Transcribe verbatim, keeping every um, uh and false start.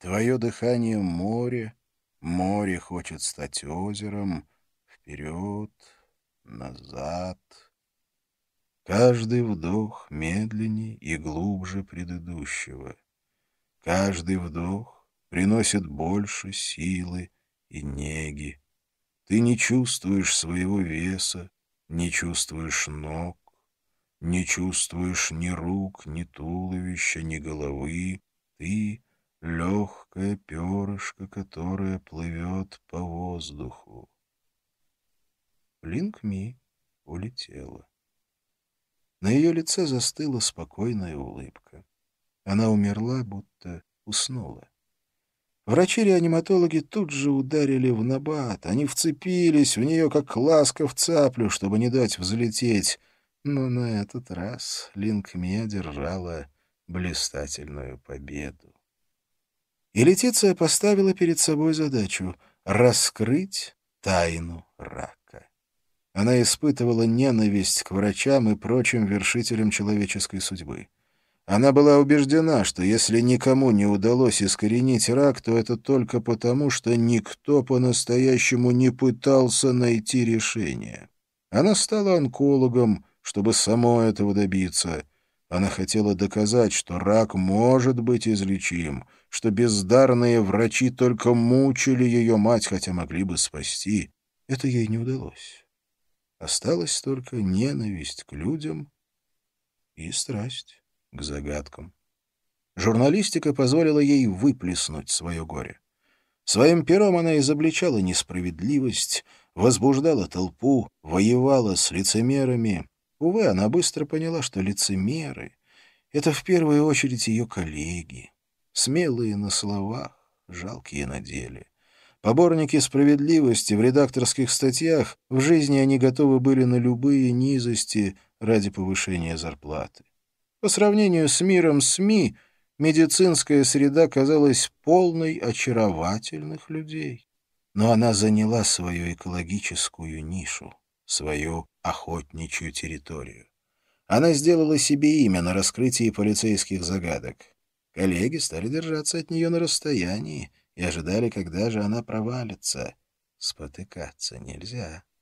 Твое дыхание — море, море хочет стать озером. Вперед, назад. Каждый вдох медленней и глубже предыдущего. Каждый вдох приносит больше силы и неги. Ты не чувствуешь своего веса, не чувствуешь ног, не чувствуешь ни рук, ни туловища, ни головы. Ты — легкое перышко, которое плывет по воздуху. Линг-Ми улетела. На ее лице застыла спокойная улыбка. Она умерла, будто уснула. Врачи-реаниматологи тут же ударили в набат. Они вцепились в нее, как ласка в цаплю, чтобы не дать взлететь. Но на этот раз Линг-Ми одержала блистательную победу. И Летиция поставила перед собой задачу — раскрыть тайну рака. Она испытывала ненависть к врачам и прочим вершителям человеческой судьбы. Она была убеждена, что если никому не удалось искоренить рак, то это только потому, что никто по-настоящему не пытался найти решение. Она стала онкологом, чтобы самой этого добиться. Она хотела доказать, что рак может быть излечим, что бездарные врачи только мучили ее мать, хотя могли бы спасти. Это ей не удалось. Осталась только ненависть к людям и страсть к загадкам. Журналистика позволила ей выплеснуть свое горе. Своим пером она изобличала несправедливость, возбуждала толпу, воевала с лицемерами. Увы, она быстро поняла, что лицемеры — это в первую очередь ее коллеги. Смелые на словах, жалкие на деле. Поборники справедливости в редакторских статьях, в жизни они готовы были на любые низости ради повышения зарплаты. По сравнению с миром СМИ, медицинская среда казалась полной очаровательных людей. Но она заняла свою экологическую нишу, свою охотничью территорию. Она сделала себе имя на раскрытии полицейских загадок. Коллеги стали держаться от нее на расстоянии и ожидали, когда же она провалится. Спотыкаться нельзя.